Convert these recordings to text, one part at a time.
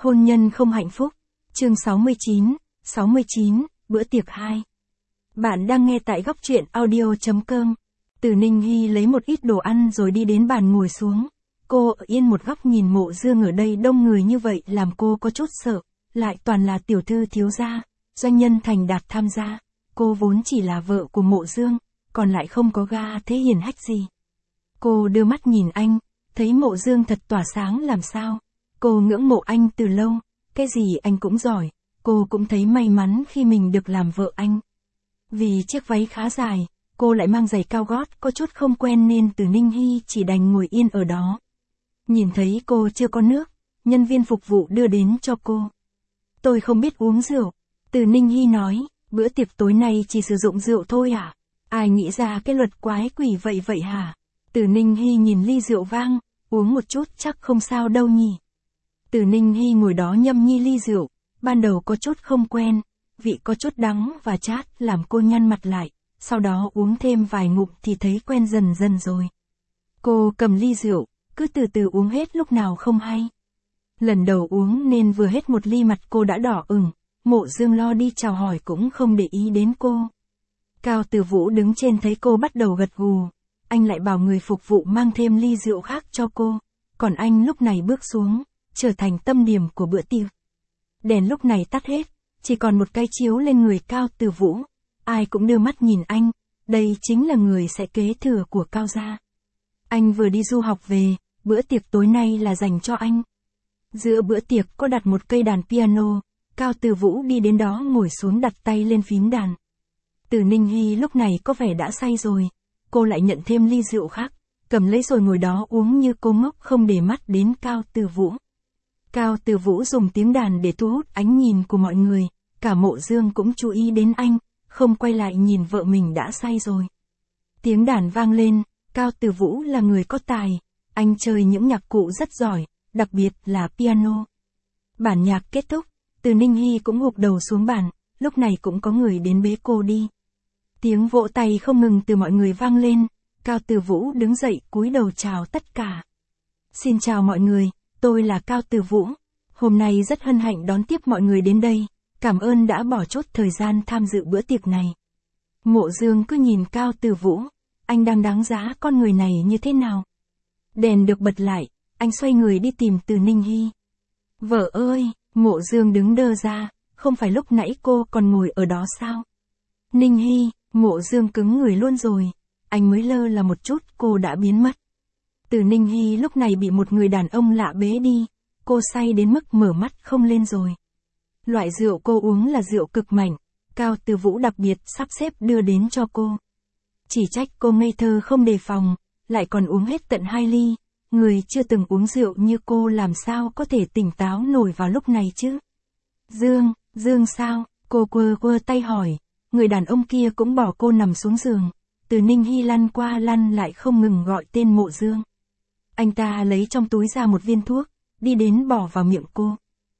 Hôn nhân không hạnh phúc. Chương 69, bữa tiệc 2. Bạn đang nghe tại góc truyện audio.com. Từ Ninh Hy lấy một ít đồ ăn rồi đi đến bàn ngồi xuống. Cô ở yên một góc nhìn Mộ Dương ở đây đông người như vậy làm cô có chút sợ, lại toàn là tiểu thư thiếu gia, doanh nhân thành đạt tham gia. Cô vốn chỉ là vợ của Mộ Dương, còn lại không có ga thế hiển hách gì. Cô đưa mắt nhìn anh, thấy Mộ Dương thật tỏa sáng làm sao. Cô ngưỡng mộ anh từ lâu, cái gì anh cũng giỏi, cô cũng thấy may mắn khi mình được làm vợ anh. Vì chiếc váy khá dài, cô lại mang giày cao gót có chút không quen nên Từ Ninh Hy chỉ đành ngồi yên ở đó. Nhìn thấy cô chưa có nước, nhân viên phục vụ đưa đến cho cô. Tôi không biết uống rượu, Từ Ninh Hy nói, bữa tiệc tối nay chỉ sử dụng rượu thôi à? Ai nghĩ ra cái luật quái quỷ vậy hả? Từ Ninh Hy nhìn ly rượu vang, uống một chút chắc không sao đâu nhỉ. Từ Ninh Hy ngồi đó nhâm nhi ly rượu, ban đầu có chút không quen, vị có chút đắng và chát làm cô nhăn mặt lại, sau đó uống thêm vài ngụm thì thấy quen dần dần rồi. Cô cầm ly rượu, cứ từ từ uống hết lúc nào không hay. Lần đầu uống nên vừa hết một ly mặt cô đã đỏ ửng, Mộ Dương lo đi chào hỏi cũng không để ý đến cô. Cao Từ Vũ đứng trên thấy cô bắt đầu gật gù, anh lại bảo người phục vụ mang thêm ly rượu khác cho cô, còn anh lúc này bước xuống, trở thành tâm điểm của bữa tiệc. Đèn lúc này tắt hết, chỉ còn một cái chiếu lên người Cao Từ Vũ, ai cũng đưa mắt nhìn anh, đây chính là người sẽ kế thừa của Cao gia. Anh vừa đi du học về, bữa tiệc tối nay là dành cho anh. Giữa bữa tiệc có đặt một cây đàn piano, Cao Từ Vũ đi đến đó ngồi xuống đặt tay lên phím đàn. Từ Ninh Hy lúc này có vẻ đã say rồi, cô lại nhận thêm ly rượu khác, cầm lấy rồi ngồi đó uống như cô ngốc không để mắt đến Cao Từ Vũ. Cao Từ Vũ dùng tiếng đàn để thu hút ánh nhìn của mọi người, cả Mộ Dương cũng chú ý đến anh, không quay lại nhìn vợ mình đã say rồi. Tiếng đàn vang lên, Cao Từ Vũ là người có tài, anh chơi những nhạc cụ rất giỏi, đặc biệt là piano. Bản nhạc kết thúc, Từ Ninh Hy cũng gục đầu xuống bàn, lúc này cũng có người đến bế cô đi. Tiếng vỗ tay không ngừng từ mọi người vang lên, Cao Từ Vũ đứng dậy cúi đầu chào tất cả. Xin chào mọi người, tôi là Cao Từ Vũ, hôm nay rất hân hạnh đón tiếp mọi người đến đây, cảm ơn đã bỏ chốt thời gian tham dự bữa tiệc này. Mộ Dương cứ nhìn Cao Từ Vũ, anh đang đánh giá con người này như thế nào. Đèn được bật lại, anh xoay người đi tìm Từ Ninh Hy. Vợ ơi, Mộ Dương đứng đơ ra, không phải lúc nãy cô còn ngồi ở đó sao? Ninh Hy, Mộ Dương cứng người luôn rồi, anh mới lơ là một chút cô đã biến mất. Từ Ninh Hy lúc này bị một người đàn ông lạ bế đi, cô say đến mức mở mắt không lên rồi. Loại rượu cô uống là rượu cực mạnh, Cao Từ Vũ đặc biệt sắp xếp đưa đến cho cô. Chỉ trách cô ngây thơ không đề phòng, lại còn uống hết tận 2 ly, người chưa từng uống rượu như cô làm sao có thể tỉnh táo nổi vào lúc này chứ. Dương sao, cô quơ tay hỏi, người đàn ông kia cũng bỏ cô nằm xuống giường, Từ Ninh Hy lăn qua lăn lại không ngừng gọi tên Mộ Dương. Anh ta lấy trong túi ra một viên thuốc, đi đến bỏ vào miệng cô.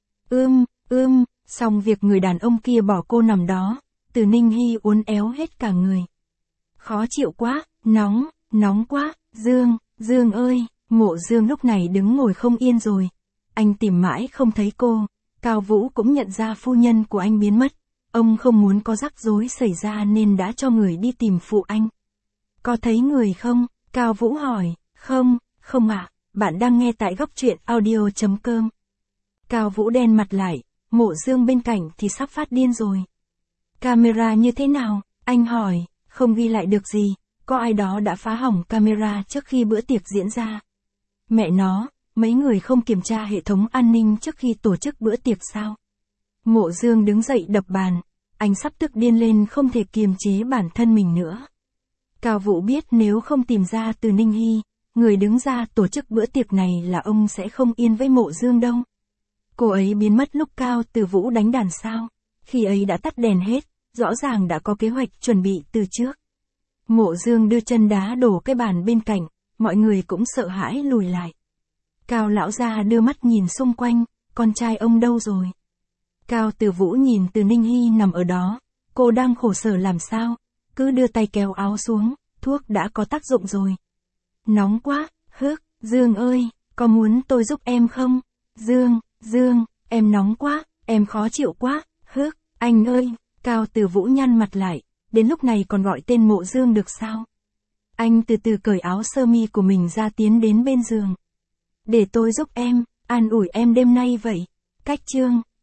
Xong việc người đàn ông kia bỏ cô nằm đó, Từ Ninh Hy uốn éo hết cả người. Khó chịu quá, nóng quá, Dương ơi, Mộ Dương lúc này đứng ngồi không yên rồi. Anh tìm mãi không thấy cô, Cao Vũ cũng nhận ra phu nhân của anh biến mất. Ông không muốn có rắc rối xảy ra nên đã cho người đi tìm phụ anh. Có thấy người không? Cao Vũ hỏi. Không ạ, bạn đang nghe tại góc truyện audio.com. Cao Vũ đen mặt lại, Mộ Dương bên cạnh thì sắp phát điên rồi. Camera như thế nào? Anh hỏi, không ghi lại được gì, có ai đó đã phá hỏng camera trước khi bữa tiệc diễn ra. Mẹ nó, mấy người không kiểm tra hệ thống an ninh trước khi tổ chức bữa tiệc sao? Mộ Dương đứng dậy đập bàn, anh sắp tức điên lên không thể kiềm chế bản thân mình nữa. Cao Vũ biết nếu không tìm ra Từ Ninh Hy, người đứng ra tổ chức bữa tiệc này là ông sẽ không yên với Mộ Dương đâu. Cô ấy biến mất lúc Cao Từ Vũ đánh đàn sao? Khi ấy đã tắt đèn hết, rõ ràng đã có kế hoạch chuẩn bị từ trước. Mộ Dương đưa chân đá đổ cái bàn bên cạnh, mọi người cũng sợ hãi lùi lại. Cao lão gia đưa mắt nhìn xung quanh, con trai ông đâu rồi? Cao Từ Vũ nhìn Từ Ninh Hy nằm ở đó, cô đang khổ sở làm sao, cứ đưa tay kéo áo xuống, thuốc đã có tác dụng rồi. Nóng quá, Dương ơi, có muốn tôi giúp em không? Dương, em nóng quá, em khó chịu quá, anh ơi, Cao Từ Vũ nhăn mặt lại, đến lúc này còn gọi tên Mộ Dương được sao? Anh từ từ cởi áo sơ mi của mình ra tiến đến bên giường. Để tôi giúp em, an ủi em đêm nay vậy. Cách chương